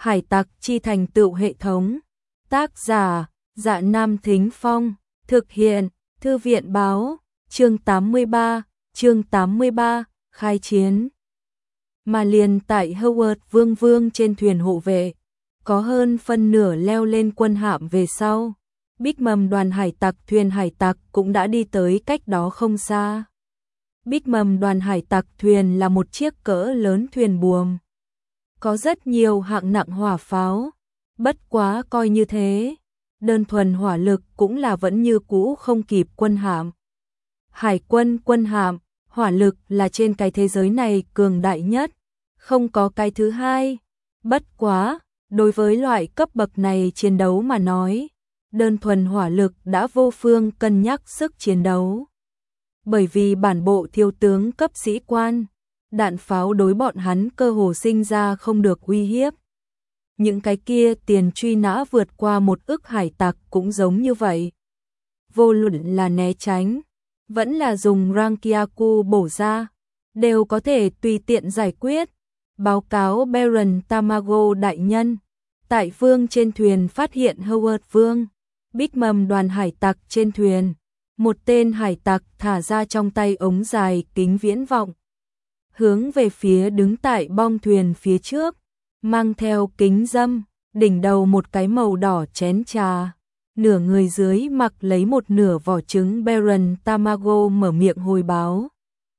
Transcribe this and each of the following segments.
Hải tặc chi thành tựu hệ thống. Tác giả: Dạ Nam Thính Phong. Thực hiện: Thư viện báo. Chương 83, khai chiến. Mà liền tại Howard Vương trên thuyền hộ vệ, có hơn phân nửa leo lên quân hạm về sau. Bích Mầm đoàn hải tặc, thuyền hải tặc cũng đã đi tới cách đó không xa. Bích Mầm đoàn hải tặc thuyền là một chiếc cỡ lớn thuyền buồm, có rất nhiều hạng nặng hỏa pháo. Bất quá coi như thế, đơn thuần hỏa lực cũng là vẫn như cũ không kịp quân hạm. Hải quân quân hạm, hỏa lực là trên cái thế giới này cường đại nhất, không có cái thứ hai. Bất quá, đối với loại cấp bậc này chiến đấu mà nói, đơn thuần hỏa lực đã vô phương cân nhắc sức chiến đấu. Bởi vì bản bộ thiếu tướng cấp sĩ quan, đạn pháo đối bọn hắn cơ hồ sinh ra không được uy hiếp. Những cái kia tiền truy nã vượt qua 1 ức hải tặc cũng giống như vậy. Vô luận là né tránh, vẫn là dùng Rankiaku bổ ra, đều có thể tùy tiện giải quyết. Báo cáo Baron Tamago đại nhân, tại Vương trên thuyền phát hiện Howard Vương. Bích Mầm đoàn hải tặc trên thuyền, một tên hải tặc thả ra trong tay ống dài kính viễn vọng, hướng về phía đứng tại bong thuyền phía trước, mang theo kính râm, đỉnh đầu một cái màu đỏ chén trà, nửa người dưới mặc lấy một nửa vỏ trứng. Baron Tamago mở miệng hồi báo.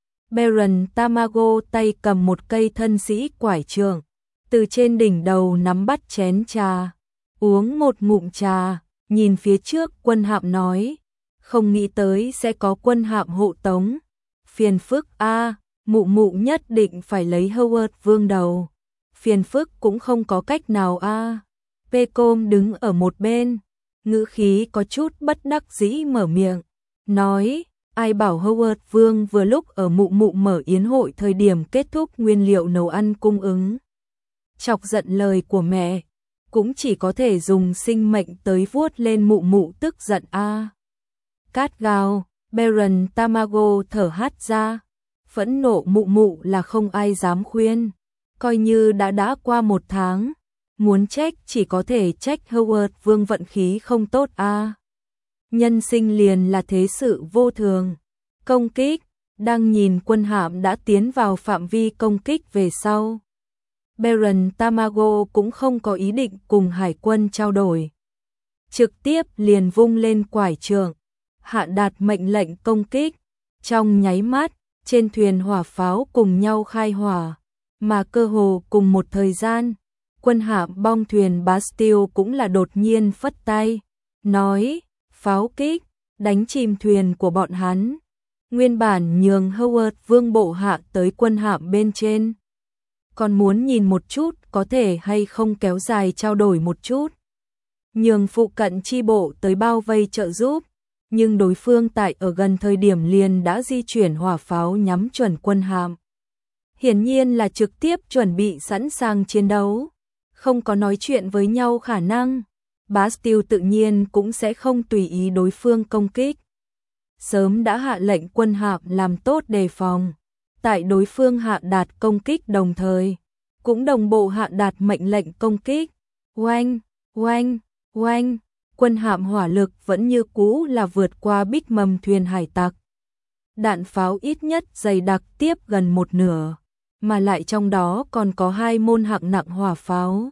Baron Tamago tay cầm một cây thân sĩ quải trượng, từ trên đỉnh đầu nắm bắt chén trà, uống một ngụm trà, nhìn phía trước quân hạm nói, không nghĩ tới sẽ có quân hạm hộ tống. Phiền phức a, mụ mụ nhất định phải lấy Howard Vương đầu. Phiền phức cũng không có cách nào a. Pecom đứng ở một bên, ngữ khí có chút bất đắc dĩ mở miệng, nói, ai bảo Howard Vương vừa lúc ở mụ mụ mở yến hội thời điểm kết thúc nguyên liệu nấu ăn cung ứng. Chọc giận lời của mẹ, cũng chỉ có thể dùng sinh mệnh tới vuốt lên mụ mụ tức giận a. Cát gao, Baron Tamago thở hắt ra, phẫn nộ mụ mụ là không ai dám khuyên, coi như đã qua 1 tháng, muốn trách chỉ có thể trách Howard Vương vận khí không tốt a. Nhân sinh liền là thế sự vô thường. Công kích, đang nhìn quân hạm đã tiến vào phạm vi công kích về sau. Baron Tamago cũng không có ý định cùng hải quân trao đổi, trực tiếp liền vung lên quải trượng, hạ đạt mệnh lệnh công kích. Trong nháy mắt, trên thuyền hỏa pháo cùng nhau khai hỏa, mà cơ hồ cùng một thời gian, quân hạm bong thuyền Bastille cũng là đột nhiên phất tay, nói, pháo kích, đánh chìm thuyền của bọn hắn. Nguyên bản nhường Howard Vương bộ hạ tới quân hạm bên trên, còn muốn nhìn một chút có thể hay không kéo dài trao đổi một chút, nhường phụ cận chi bộ tới bao vây trợ giúp, nhưng đối phương tại ở gần thời điểm liền đã di chuyển hỏa pháo nhắm chuẩn quân hạm. Hiển nhiên là trực tiếp chuẩn bị sẵn sàng chiến đấu, không có nói chuyện với nhau khả năng. Bastille tự nhiên cũng sẽ không tùy ý đối phương công kích. Sớm đã hạ lệnh quân hạm làm tốt đề phòng, tại đối phương hạ đạt công kích đồng thời, cũng đồng bộ hạ đạt mệnh lệnh công kích. Oanh, oanh, oanh, quân hạm hỏa lực vẫn như cũ là vượt qua Bích Mầm thuyền hải tặc. Đạn pháo ít nhất dày đặc tiếp gần 1/2, mà lại trong đó còn có 2 môn hạng nặng hỏa pháo,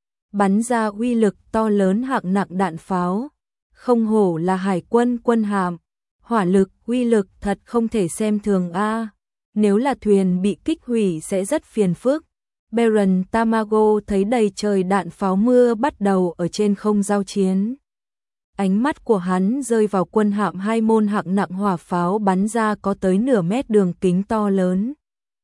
bắn ra uy lực to lớn. Hạng nặng đạn pháo, không hổ là hải quân quân hạm, hỏa lực, uy lực thật không thể xem thường a. Nếu là thuyền bị kích hủy sẽ rất phiền phức. Baron Tamago thấy đầy trời đạn pháo mưa bắt đầu ở trên không giao chiến. Ánh mắt của hắn rơi vào quân hạm 2 môn hạng nặng hỏa pháo bắn ra có tới nửa mét đường kính to lớn.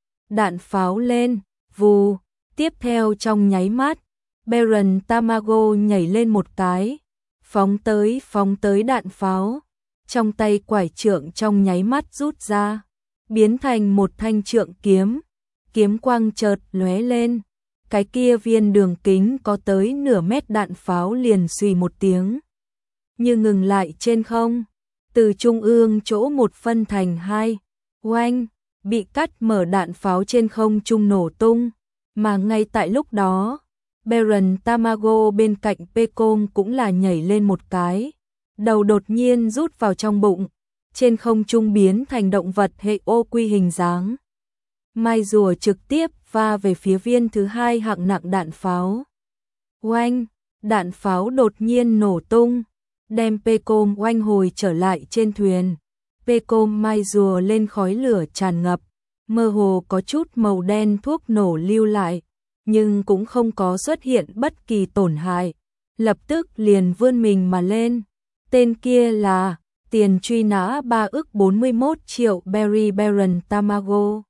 Đạn pháo lên, vù, tiếp theo trong nháy mắt, Baron Tamago nhảy lên một cái, phóng tới đạn pháo, trong tay quải trượng trong nháy mắt rút ra, biến thành một thanh trượng kiếm, kiếm quang chợt lóe lên, cái kia viên đường kính có tới nửa mét đạn pháo liền xùy một tiếng, như ngừng lại trên không, từ trung ương chỗ một phân thành 2, oanh, bị cắt mở đạn pháo trên không trung nổ tung, mà ngay tại lúc đó, Baron Tamago bên cạnh Pecom cũng là nhảy lên một cái, đầu đột nhiên rút vào trong bụng, trên không trung biến thành động vật hệ ô quy hình dáng. Mai rùa trực tiếp va về phía viên thứ hai hạng nặng đạn pháo. Oanh, đạn pháo đột nhiên nổ tung, đem Pecom oanh hồi trở lại trên thuyền. Pecom mai rùa lên khói lửa tràn ngập, mơ hồ có chút màu đen thuốc nổ lưu lại, nhưng cũng không có xuất hiện bất kỳ tổn hại, lập tức liền vươn mình mà lên. Tên kia là tiền truy nã 3,41 triệu berry Baron Tamago.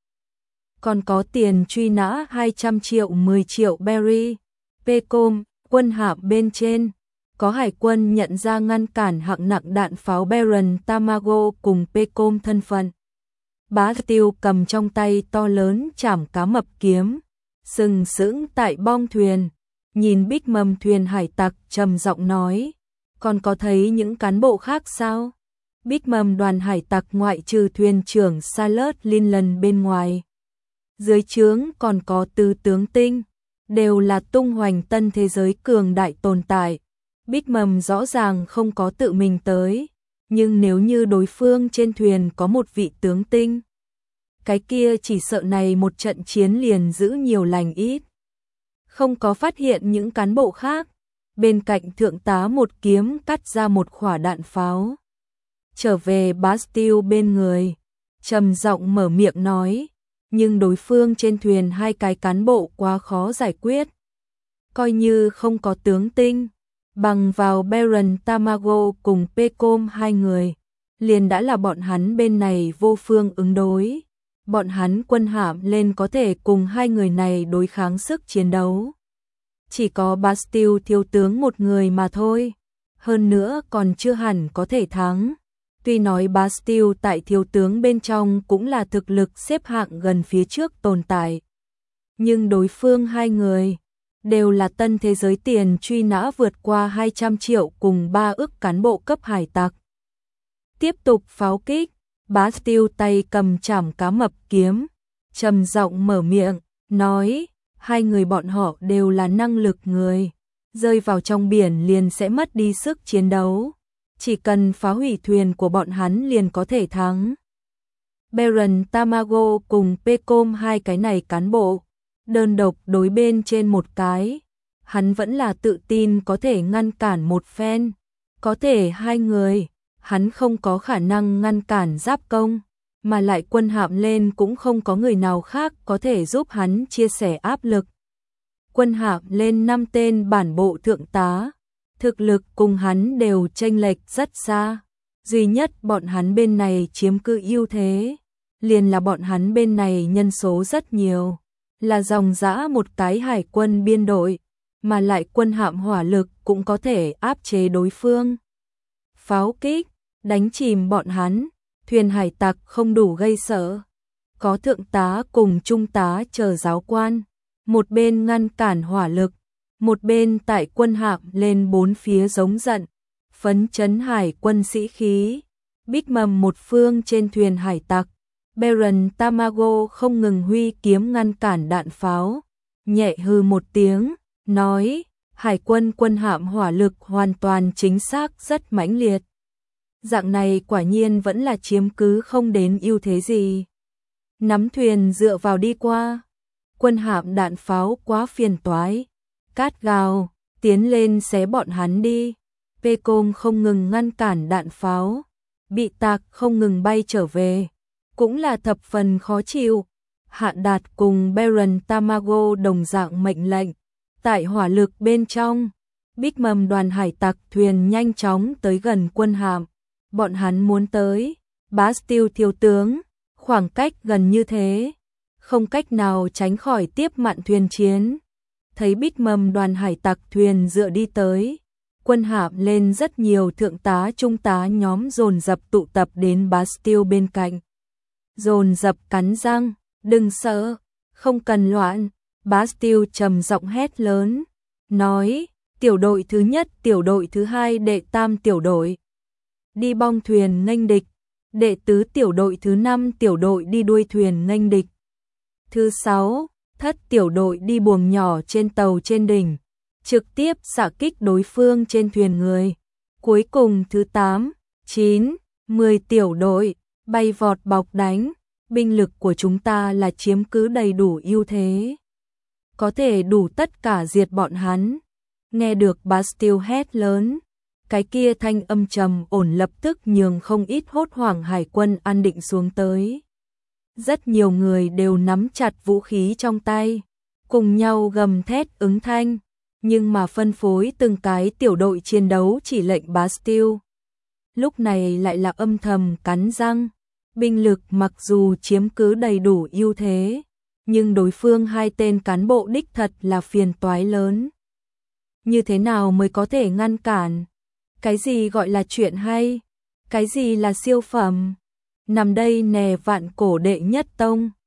Còn có tiền truy nã 200 triệu 10 triệu berry. Pecom, quân hạm bên trên, có hải quân nhận ra ngăn cản hạng nặng đạn pháo Baron Tamago cùng Pecom thân phận. Bastille cầm trong tay to lớn chảm cá mập kiếm, sừng sững tại bong thuyền, nhìn bích mầm thuyền hải tặc trầm giọng nói, còn có thấy những cán bộ khác sao? Bích mầm đoàn hải tặc ngoại trừ thuyền trưởng Salert Linland bên ngoài, dưới trướng còn có tứ tướng tinh, đều là tung hoành tân thế giới cường đại tồn tại. Bích mầm rõ ràng không có tự mình tới, nhưng nếu như đối phương trên thuyền có một vị tướng tinh, cái kia chỉ sợ này một trận chiến liền giữ nhiều lành ít. Không có phát hiện những cán bộ khác, bên cạnh thượng tá một kiếm cắt ra một quả đạn pháo. Trở về Bastille bên người, trầm giọng mở miệng nói, nhưng đối phương trên thuyền hai cái cán bộ quá khó giải quyết. Coi như không có tướng tinh, bằng vào Baron Tamago cùng Pecom hai người, liền đã là bọn hắn bên này vô phương ứng đối. Bọn hắn quân hạm lên có thể cùng hai người này đối kháng sức chiến đấu. Chỉ có Bastille thiếu tướng một người mà thôi, hơn nữa còn chưa hẳn có thể thắng. Tuy nói Bastille tại thiếu tướng bên trong cũng là thực lực xếp hạng gần phía trước tồn tại, nhưng đối phương hai người đều là tân thế giới tiền truy nã vượt qua 200 triệu cùng 3 ức cán bộ cấp hải tặc. Tiếp tục pháo kích, Bastille tay cầm chảm cá mập kiếm, trầm giọng mở miệng, nói, hai người bọn họ đều là năng lực người, rơi vào trong biển liền sẽ mất đi sức chiến đấu, chỉ cần phá hủy thuyền của bọn hắn liền có thể thắng. Baron Tamago cùng Pecom hai cái này cán bộ, đơn độc đối bên trên một cái, hắn vẫn là tự tin có thể ngăn cản một phen, có thể hai người, hắn không có khả năng ngăn cản giáp công, mà lại quân hạm lên cũng không có người nào khác có thể giúp hắn chia sẻ áp lực. Quân hạm lên 5 tên bản bộ thượng tá, thực lực cùng hắn đều chênh lệch rất xa, duy nhất bọn hắn bên này chiếm cứ ưu thế, liền là bọn hắn bên này nhân số rất nhiều, là dòng dã một cái hải quân biên đội, mà lại quân hạm hỏa lực cũng có thể áp chế đối phương. Pháo kích, đánh chìm bọn hắn, thuyền hải tặc không đủ gây sợ. Có thượng tá cùng trung tá chờ giáo quan, một bên ngăn cản hỏa lực, một bên tại quân hạm lên bốn phía giống giận, phấn chấn hải quân sĩ khí. Bích mầm một phương trên thuyền hải tặc, Baron Tamago không ngừng huy kiếm ngăn cản đạn pháo, nhẹ hừ một tiếng, nói, hải quân quân hạm hỏa lực hoàn toàn chính xác rất mãnh liệt. Dạng này quả nhiên vẫn là chiếm cứ không đến ưu thế gì. Nắm thuyền dựa vào đi qua, quân hạm đạn pháo quá phiền toái, cát gào, tiến lên xé bọn hắn đi. Pecom không ngừng ngăn cản đạn pháo, bị tạc không ngừng bay trở về, cũng là thập phần khó chịu. Hạn Đạt cùng Baron Tamago đồng dạng mệnh lệnh, tại hỏa lực bên trong, bích mầm đoàn hải tặc thuyền nhanh chóng tới gần quân hạm. Bọn hắn muốn tới, Bastille thiếu tướng, khoảng cách gần như thế, không cách nào tránh khỏi tiếp mạn thuyền chiến. Thấy bích mầm đoàn hải tặc thuyền dựa đi tới, quân hạm lên rất nhiều thượng tá trung tá nhóm dồn dập tụ tập đến Bastille bên cạnh. Dồn dập cắn răng, đừng sợ, không cần loạn. Bastille trầm giọng hét lớn, nói, tiểu đội thứ nhất, tiểu đội thứ hai, đệ tam tiểu đội đi bong thuyền nghênh địch, đệ tứ tiểu đội thứ 5 tiểu đội đi đuôi thuyền nghênh địch, thứ 6, thất tiểu đội đi buồng nhỏ trên tàu trên đỉnh, trực tiếp xạ kích đối phương trên thuyền người. Cuối cùng thứ 8, 9, 10 tiểu đội bay vọt bọc đánh, binh lực của chúng ta là chiếm cứ đầy đủ ưu thế, có thể đủ tất cả diệt bọn hắn. Nghe được Bastille hét lớn, cái kia thanh âm trầm ổn lập tức nhường không ít hốt hoảng hải quân an định xuống tới. Rất nhiều người đều nắm chặt vũ khí trong tay, cùng nhau gầm thét ứng thanh, nhưng mà phân phối từng cái tiểu đội chiến đấu chỉ lệnh Bastille. Lúc này lại là âm thầm cắn răng, binh lực mặc dù chiếm cứ đầy đủ ưu thế, nhưng đối phương hai tên cán bộ đích thật là phiền toái lớn. Như thế nào mới có thể ngăn cản? Cái gì gọi là chuyện hay? Cái gì là siêu phẩm? Nằm đây nè vạn cổ đệ nhất tông.